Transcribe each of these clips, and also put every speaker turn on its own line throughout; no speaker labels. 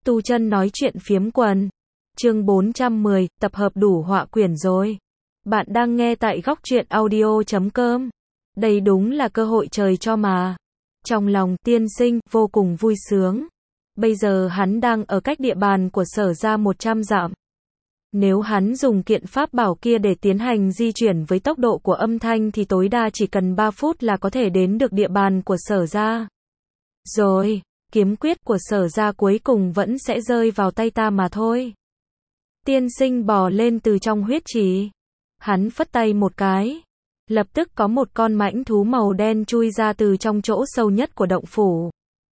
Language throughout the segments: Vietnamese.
Tu chân nói chuyện phiếm quần. Chương 410, tập hợp đủ họa quyển rồi. Bạn đang nghe tại góc truyện audio.com. Đây đúng là cơ hội trời cho mà. Trong lòng tiên sinh vô cùng vui sướng. Bây giờ hắn đang ở cách địa bàn của Sở ra 100 dặm. Nếu hắn dùng kiện pháp bảo kia để tiến hành di chuyển với tốc độ của âm thanh thì tối đa chỉ cần 3 phút là có thể đến được địa bàn của Sở ra. Rồi, kiếm quyết của Sở ra cuối cùng vẫn sẽ rơi vào tay ta mà thôi. Tiên sinh bò lên từ trong huyết trì. Hắn phất tay một cái. Lập tức có một con mãnh thú màu đen chui ra từ trong chỗ sâu nhất của động phủ.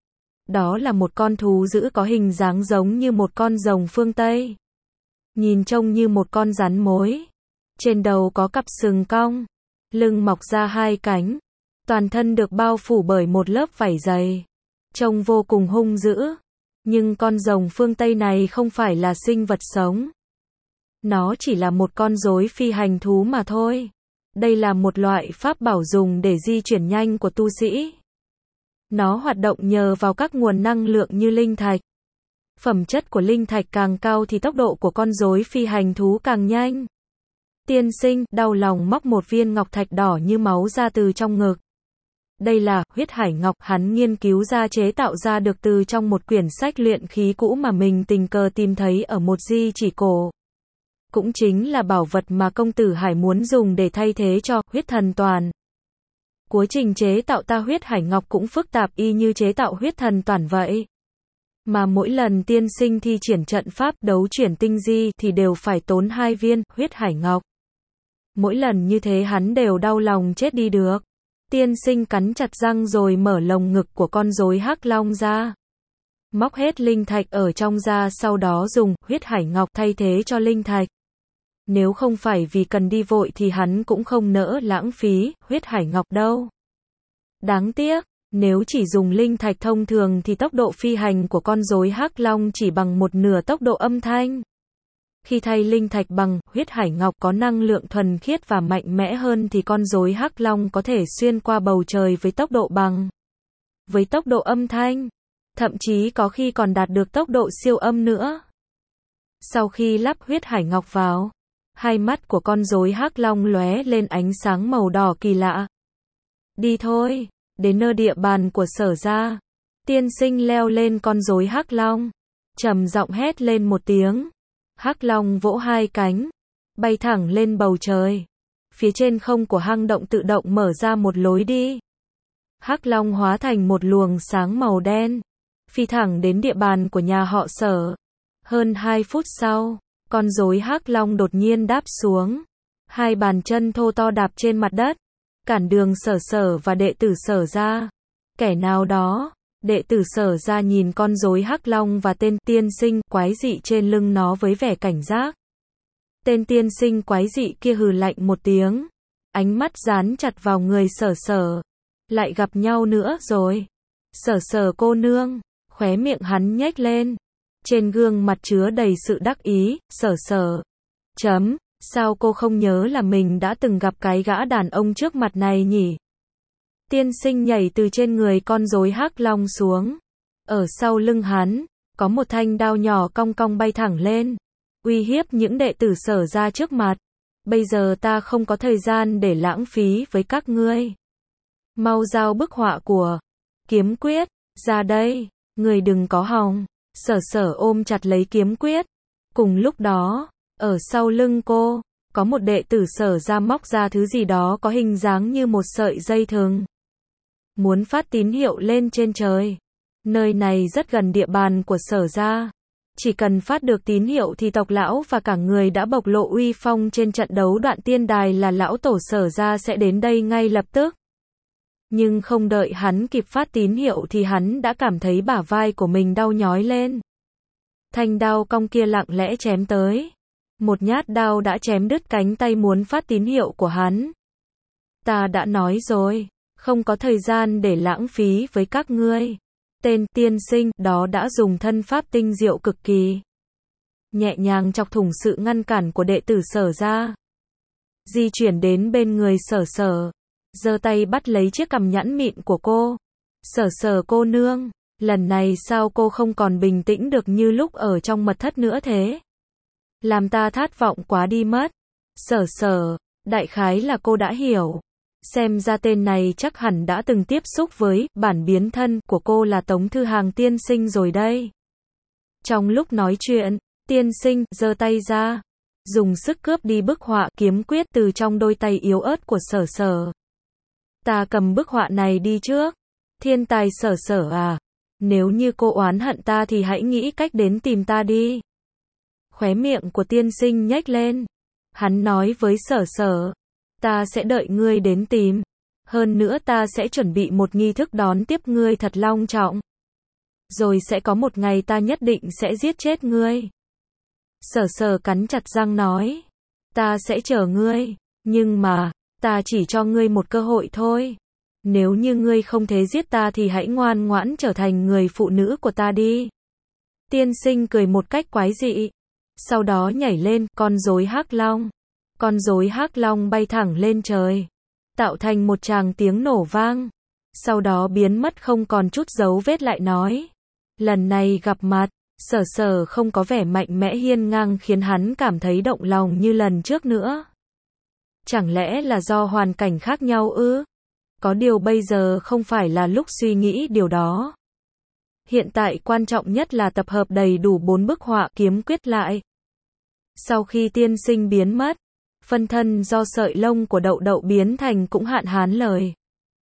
Đó là một con thú dữ có hình dáng giống như một con rồng phương Tây. Nhìn trông như một con rắn mối. Trên đầu có cặp sừng cong. Lưng mọc ra hai cánh. Toàn thân được bao phủ bởi một lớp vảy dày. Trông vô cùng hung dữ. Nhưng con rồng phương Tây này không phải là sinh vật sống. Nó chỉ là một con rối phi hành thú mà thôi. Đây là một loại pháp bảo dùng để di chuyển nhanh của tu sĩ. Nó hoạt động nhờ vào các nguồn năng lượng như linh thạch. Phẩm chất của linh thạch càng cao thì tốc độ của con rối phi hành thú càng nhanh. Tiên sinh đau lòng móc một viên ngọc thạch đỏ như máu ra từ trong ngực. Đây là huyết hải ngọc, hắn nghiên cứu ra chế tạo ra được từ trong một quyển sách luyện khí cũ mà mình tình cờ tìm thấy ở một di chỉ cổ. Cũng chính là bảo vật mà công tử Hải muốn dùng để thay thế cho huyết thần toàn. Quá trình chế tạo ta huyết hải ngọc cũng phức tạp y như chế tạo huyết thần toàn vậy. Mà mỗi lần tiên sinh thi triển trận pháp đấu chuyển tinh di thì đều phải tốn 2 viên huyết hải ngọc. Mỗi lần như thế hắn đều đau lòng chết đi được. Tiên sinh cắn chặt răng rồi mở lồng ngực của con rối hắc long ra. Móc hết linh thạch ở trong ra, sau đó dùng huyết hải ngọc thay thế cho linh thạch. Nếu không phải vì cần đi vội thì hắn cũng không nỡ lãng phí huyết hải ngọc đâu. Đáng tiếc, nếu chỉ dùng linh thạch thông thường thì tốc độ phi hành của con rối hắc long chỉ bằng một nửa tốc độ âm thanh. Khi thay linh thạch bằng huyết hải ngọc có năng lượng thuần khiết và mạnh mẽ hơn thì con rối hắc long có thể xuyên qua bầu trời với tốc độ bằng với tốc độ âm thanh, thậm chí có khi còn đạt được tốc độ siêu âm nữa. Sau khi lắp huyết hải ngọc vào, hai mắt của con rối hắc long lóe lên ánh sáng màu đỏ kỳ lạ. Đi thôi, đến nơi địa bàn của Sở ra. Tiên sinh leo lên con rối hắc long, trầm giọng hét lên một tiếng. Hắc long vỗ hai cánh, bay thẳng lên bầu trời. Phía trên không của hang động tự động mở ra một lối đi. Hắc long hóa thành một luồng sáng màu đen, phi thẳng đến địa bàn của nhà họ Sở. Hơn 2 phút sau, con rối hắc long đột nhiên đáp xuống. Hai bàn chân thô to đạp trên mặt đất, cản đường Sở và đệ tử Sở ra. Kẻ nào đó, đệ tử Sở ra nhìn con rối hắc long và tên tiên sinh quái dị trên lưng nó với vẻ cảnh giác. Tên tiên sinh quái dị kia hừ lạnh một tiếng, ánh mắt dán chặt vào người Sở. Lại gặp nhau nữa rồi. Sở cô nương, khóe miệng hắn nhếch lên. Trên gương mặt chứa đầy sự đắc ý. Sở. Sao cô không nhớ là mình đã từng gặp cái gã đàn ông trước mặt này nhỉ? Tiên sinh nhảy từ trên người con rối hắc long xuống. Ở sau lưng hắn, có một thanh đao nhỏ cong cong bay thẳng lên, uy hiếp những đệ tử Sở ra trước mặt. Bây giờ ta không có thời gian để lãng phí với các ngươi. Mau giao bức họa của kiếm quyết ra đây, người đừng có hòng. Sở ôm chặt lấy kiếm quyết. Cùng lúc đó, ở sau lưng cô, có một đệ tử Sở ra móc ra thứ gì đó có hình dáng như một sợi dây thừng. Muốn phát tín hiệu lên trên trời. Nơi này rất gần địa bàn của Sở ra. Chỉ cần phát được tín hiệu thì tộc lão và cả người đã bộc lộ uy phong trên trận đấu đoạn tiên đài là lão tổ Sở ra sẽ đến đây ngay lập tức. Nhưng không đợi hắn kịp phát tín hiệu thì hắn đã cảm thấy bả vai của mình đau nhói lên. Thanh đao cong kia lặng lẽ chém tới. Một nhát đao đã chém đứt cánh tay muốn phát tín hiệu của hắn. Ta đã nói rồi, không có thời gian để lãng phí với các ngươi. Tên tiên sinh đó đã dùng thân pháp tinh diệu cực kỳ, nhẹ nhàng chọc thủng sự ngăn cản của đệ tử Sở ra. Di chuyển đến bên người Sở, giơ tay bắt lấy chiếc cằm nhẵn mịn của cô. Sở cô nương, Lần này sao cô không còn bình tĩnh được như lúc ở trong mật thất nữa thế? Làm ta thất vọng quá đi mất. Sở Sở, đại khái là cô đã hiểu. Xem ra tên này chắc hẳn đã từng tiếp xúc với bản biến thân của cô là Tống Thư Hàng tiên sinh rồi đây. Trong lúc nói chuyện, tiên sinh giơ tay ra, dùng sức cướp đi bức họa kiếm quyết từ trong đôi tay yếu ớt của Sở Sở. Ta cầm bức họa này đi trước. Thiên tài Sở Sở à, nếu như cô oán hận ta thì hãy nghĩ cách đến tìm ta đi. Khóe miệng của tiên sinh nhếch lên. Hắn nói với Sở Sở, ta sẽ đợi ngươi đến tìm. Hơn nữa ta sẽ chuẩn bị một nghi thức đón tiếp ngươi thật long trọng. Rồi sẽ có một ngày ta nhất định sẽ giết chết ngươi. Sở Sở cắn chặt răng nói, ta sẽ chờ ngươi, nhưng mà, ta chỉ cho ngươi một cơ hội thôi. Nếu như ngươi không thể giết ta thì hãy ngoan ngoãn trở thành người phụ nữ của ta đi. Tiên sinh cười một cách quái dị. Sau đó nhảy lên con rối hắc long. Con rối hắc long bay thẳng lên trời, tạo thành một tràng tiếng nổ vang. Sau đó biến mất không còn chút dấu vết lại nói. Lần này gặp mặt, Sở Sở không có vẻ mạnh mẽ hiên ngang khiến hắn cảm thấy động lòng như lần trước nữa. Chẳng lẽ là do hoàn cảnh khác nhau ư? Có điều bây giờ không phải là lúc suy nghĩ điều đó. Hiện tại quan trọng nhất là tập hợp đầy đủ 4 bức họa kiếm quyết lại. Sau khi tiên sinh biến mất, phân thân do sợi lông của Đậu Đậu biến thành cũng hạn hán lời.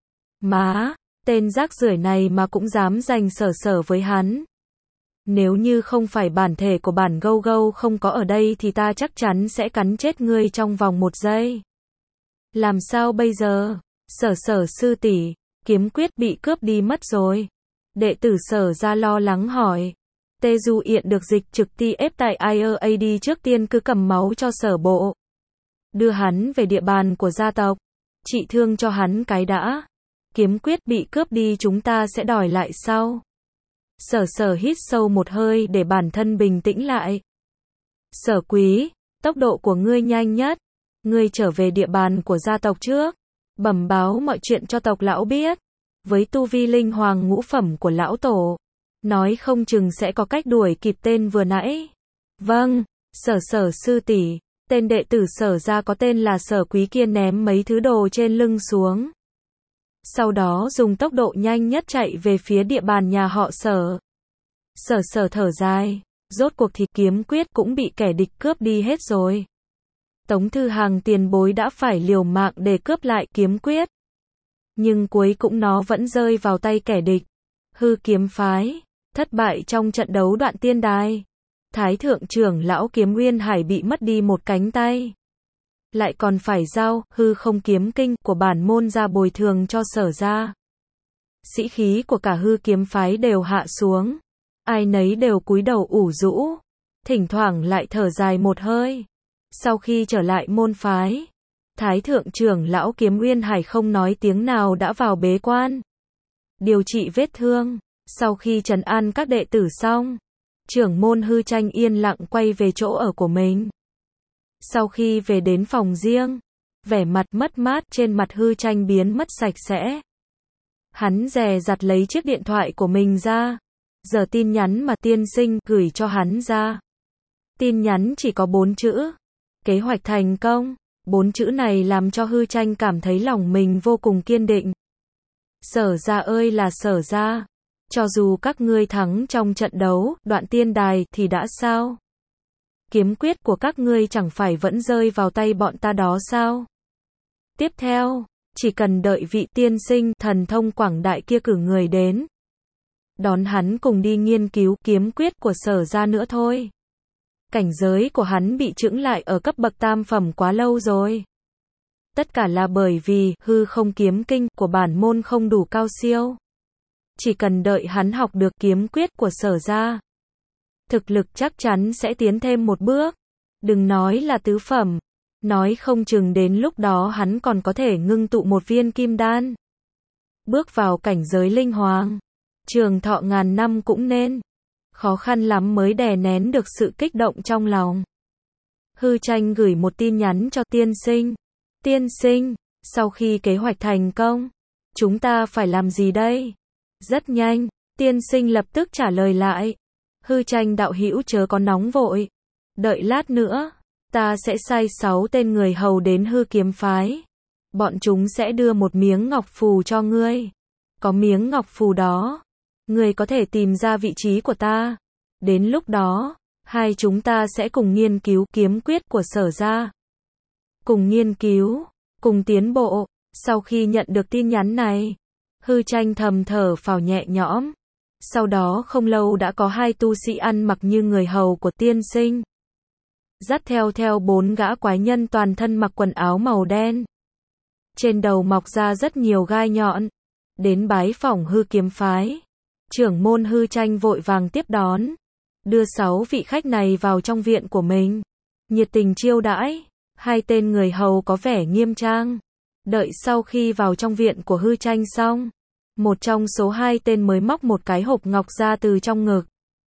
Má, tên rác rưởi này mà cũng dám giành Sở Sở với hắn. Nếu như không phải bản thể của bản gâu gâu không có ở đây thì ta chắc chắn sẽ cắn chết ngươi trong vòng 1 giây. Làm sao bây giờ? Sở Sở sư tỷ, kiếm quyết bị cướp đi mất rồi. Đệ tử Sở ra lo lắng hỏi. Tê Du Yện được dịch trực tiếp tại IRAD trước tiên cứ cầm máu cho Sở bộ. Đưa hắn về địa bàn của gia tộc. Trị thương cho hắn cái đã. Kiếm quyết bị cướp đi chúng ta sẽ đòi lại sau. Sở Sở hít sâu một hơi để bản thân bình tĩnh lại. Sở Quý, tốc độ của ngươi nhanh nhất. Ngươi trở về địa bàn của gia tộc trước. Bẩm báo mọi chuyện cho tộc lão biết. Với tu vi linh hoàng ngũ phẩm của lão tổ, nói không chừng sẽ có cách đuổi kịp tên vừa nãy. Vâng, Sở Sở sư tỷ, tên đệ tử Sở ra có tên là Sở Quý kia ném mấy thứ đồ trên lưng xuống. Sau đó dùng tốc độ nhanh nhất chạy về phía địa bàn nhà họ Sở. Sở Sở thở dài, rốt cuộc thì kiếm quyết cũng bị kẻ địch cướp đi hết rồi. Tống Thư Hàng tiền bối đã phải liều mạng để cướp lại kiếm quyết. Nhưng cuối cũng nó vẫn rơi vào tay kẻ địch. Hư kiếm phái, thất bại trong trận đấu Đoạn Tiên Đài. Thái thượng trưởng lão Kiếm Nguyên Hải bị mất đi một cánh tay. Lại còn phải giao hư không kiếm kinh của bản môn ra bồi thường cho Sở ra. Sĩ khí của cả hư kiếm phái đều hạ xuống. Ai nấy đều cúi đầu ủ rũ. Thỉnh thoảng lại thở dài một hơi. Sau khi trở lại môn phái, Thái thượng trưởng lão Kiếm Nguyên Hải không nói tiếng nào đã vào bế quan. Điều trị vết thương. Sau khi trấn an các đệ tử xong, trưởng môn Hư Tranh yên lặng quay về chỗ ở của mình. Sau khi về đến phòng riêng, vẻ mặt mất mát trên mặt Hư Tranh biến mất sạch sẽ. Hắn dè dặt lấy chiếc điện thoại của mình ra. Giờ tin nhắn mà tiên sinh gửi cho hắn ra. Tin nhắn chỉ có 4 chữ. Kế hoạch thành công. 4 chữ này làm cho Hư Tranh cảm thấy lòng mình vô cùng kiên định. Sở ra ơi là Sở ra. Cho dù các ngươi thắng trong trận đấu Đoạn Tiên Đài thì đã sao? Kiếm quyết của các ngươi chẳng phải vẫn rơi vào tay bọn ta đó sao? Tiếp theo, chỉ cần đợi vị tiên sinh thần thông quảng đại kia cử người đến. Đón hắn cùng đi nghiên cứu kiếm quyết của Sở ra nữa thôi. Cảnh giới của hắn bị chững lại ở cấp bậc tam phẩm quá lâu rồi. Tất cả là bởi vì hư không kiếm kinh của bản môn không đủ cao siêu. Chỉ cần đợi hắn học được kiếm quyết của Sở ra, thực lực chắc chắn sẽ tiến thêm một bước. Đừng nói là tứ phẩm, nói không chừng đến lúc đó hắn còn có thể ngưng tụ một viên kim đan. Bước vào cảnh giới linh hoàng, trường thọ ngàn năm cũng nên. Khó khăn lắm mới đè nén được sự kích động trong lòng. Hư Tranh gửi một tin nhắn cho tiên sinh. Tiên sinh, sau khi kế hoạch thành công, chúng ta phải làm gì đây? Rất nhanh, tiên sinh lập tức trả lời lại. Hư Tranh đạo hữu chớ có nóng vội. Đợi lát nữa, ta sẽ sai 6 tên người hầu đến Hư Kiếm phái. Bọn chúng sẽ đưa một miếng ngọc phù cho ngươi. Có miếng ngọc phù đó, ngươi có thể tìm ra vị trí của ta. Đến lúc đó, hai chúng ta sẽ cùng nghiên cứu kiếm quyết của Sở gia. Cùng nghiên cứu, cùng tiến bộ. Sau khi nhận được tin nhắn này, Hư Tranh thầm thở phào nhẹ nhõm. Sau đó không lâu đã có 2 tu sĩ ăn mặc như người hầu của tiên sinh. Dắt theo 4 gã quái nhân toàn thân mặc quần áo màu đen. Trên đầu mọc ra rất nhiều gai nhọn. Đến bái phỏng Hư Kiếm phái. Trưởng môn Hư Tranh vội vàng tiếp đón. Đưa 6 vị khách này vào trong viện của mình. Nhiệt tình chiêu đãi. 2 tên người hầu có vẻ nghiêm trang. Đợi sau khi vào trong viện của Hư Tranh xong, một trong số 2 tên mới móc một cái hộp ngọc ra từ trong ngực.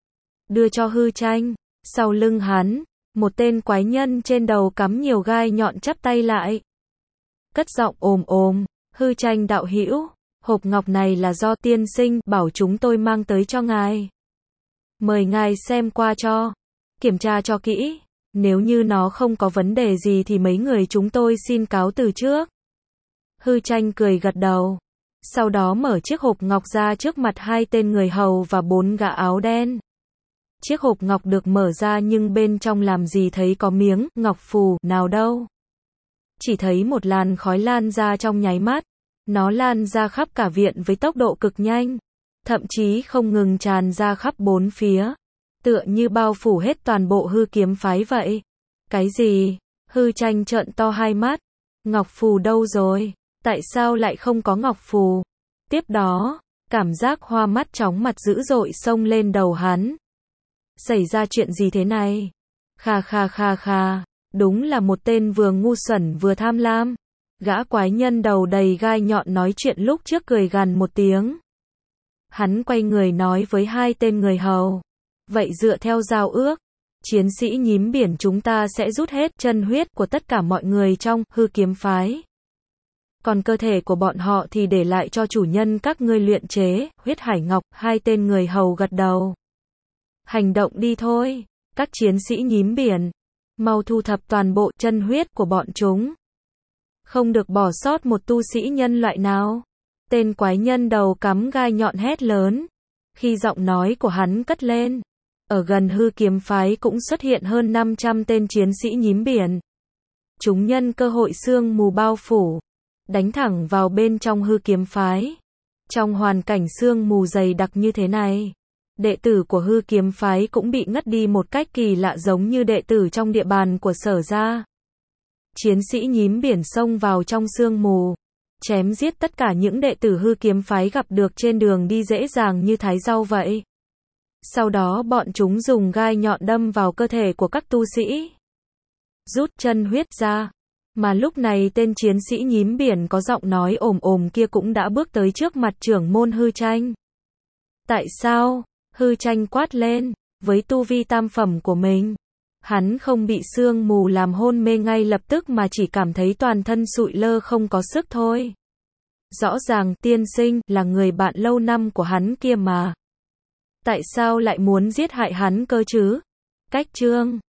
Đưa cho Hư Tranh. Sau lưng hắn, một tên quái nhân trên đầu cắm nhiều gai nhọn chắp tay lại. Cất giọng ồm ồm, Hư Tranh đạo hữu, hộp ngọc này là do tiên sinh bảo chúng tôi mang tới cho ngài. Mời ngài xem qua cho. Kiểm tra cho kỹ. Nếu như nó không có vấn đề gì thì mấy người chúng tôi xin cáo từ trước. Hư Tranh cười gật đầu. Sau đó mở chiếc hộp ngọc ra trước mặt 2 tên người hầu và 4 gã áo đen. Chiếc hộp ngọc được mở ra nhưng bên trong làm gì thấy có miếng ngọc phù nào đâu. Chỉ thấy một làn khói lan ra trong nháy mắt. Nó lan ra khắp cả viện với tốc độ cực nhanh. Thậm chí không ngừng tràn ra khắp 4 phía. Tựa như bao phủ hết toàn bộ Hư Kiếm phái vậy. Cái gì? Hư Tranh trợn to hai mắt. Ngọc phù đâu rồi? Tại sao lại không có ngọc phù? Tiếp đó, cảm giác hoa mắt chóng mặt dữ dội xông lên đầu hắn. Xảy ra chuyện gì thế này? Kha. Đúng là một tên vừa ngu xuẩn vừa tham lam. Gã quái nhân đầu đầy gai nhọn nói chuyện lúc trước cười gằn một tiếng. Hắn quay người nói với 2 tên người hầu. Vậy dựa theo giao ước, chiến sĩ nhím biển chúng ta sẽ rút hết chân huyết của tất cả mọi người trong Hư Kiếm phái. Còn cơ thể của bọn họ thì để lại cho chủ nhân các ngươi luyện chế, huyết hải ngọc. 2 tên người hầu gật đầu. Hành động đi thôi, các chiến sĩ nhím biển. Mau thu thập toàn bộ chân huyết của bọn chúng. Không được bỏ sót một tu sĩ nhân loại nào. Tên quái nhân đầu cắm gai nhọn hét lớn. Khi giọng nói của hắn cất lên, ở gần Hư Kiếm phái cũng xuất hiện hơn 500 tên chiến sĩ nhím biển. Chúng nhân cơ hội sương mù bao phủ, đánh thẳng vào bên trong Hư Kiếm phái. Trong hoàn cảnh sương mù dày đặc như thế này, đệ tử của Hư Kiếm phái cũng bị ngất đi một cách kỳ lạ giống như đệ tử trong địa bàn của Sở gia. Chiến sĩ nhím biển xông vào trong sương mù, chém giết tất cả những đệ tử Hư Kiếm phái gặp được trên đường đi dễ dàng như thái rau vậy. Sau đó bọn chúng dùng gai nhọn đâm vào cơ thể của các tu sĩ. Rút chân huyết ra. Mà lúc này tên chiến sĩ nhím biển có giọng nói ồm ồm kia cũng đã bước tới trước mặt trưởng môn Hư Tranh. Tại sao? Hư Tranh quát lên. Với tu vi tam phẩm của mình, hắn không bị sương mù làm hôn mê ngay lập tức mà chỉ cảm thấy toàn thân sụi lơ không có sức thôi. Rõ ràng tiên sinh là người bạn lâu năm của hắn kia mà. Tại sao lại muốn giết hại hắn cơ chứ? Cách chương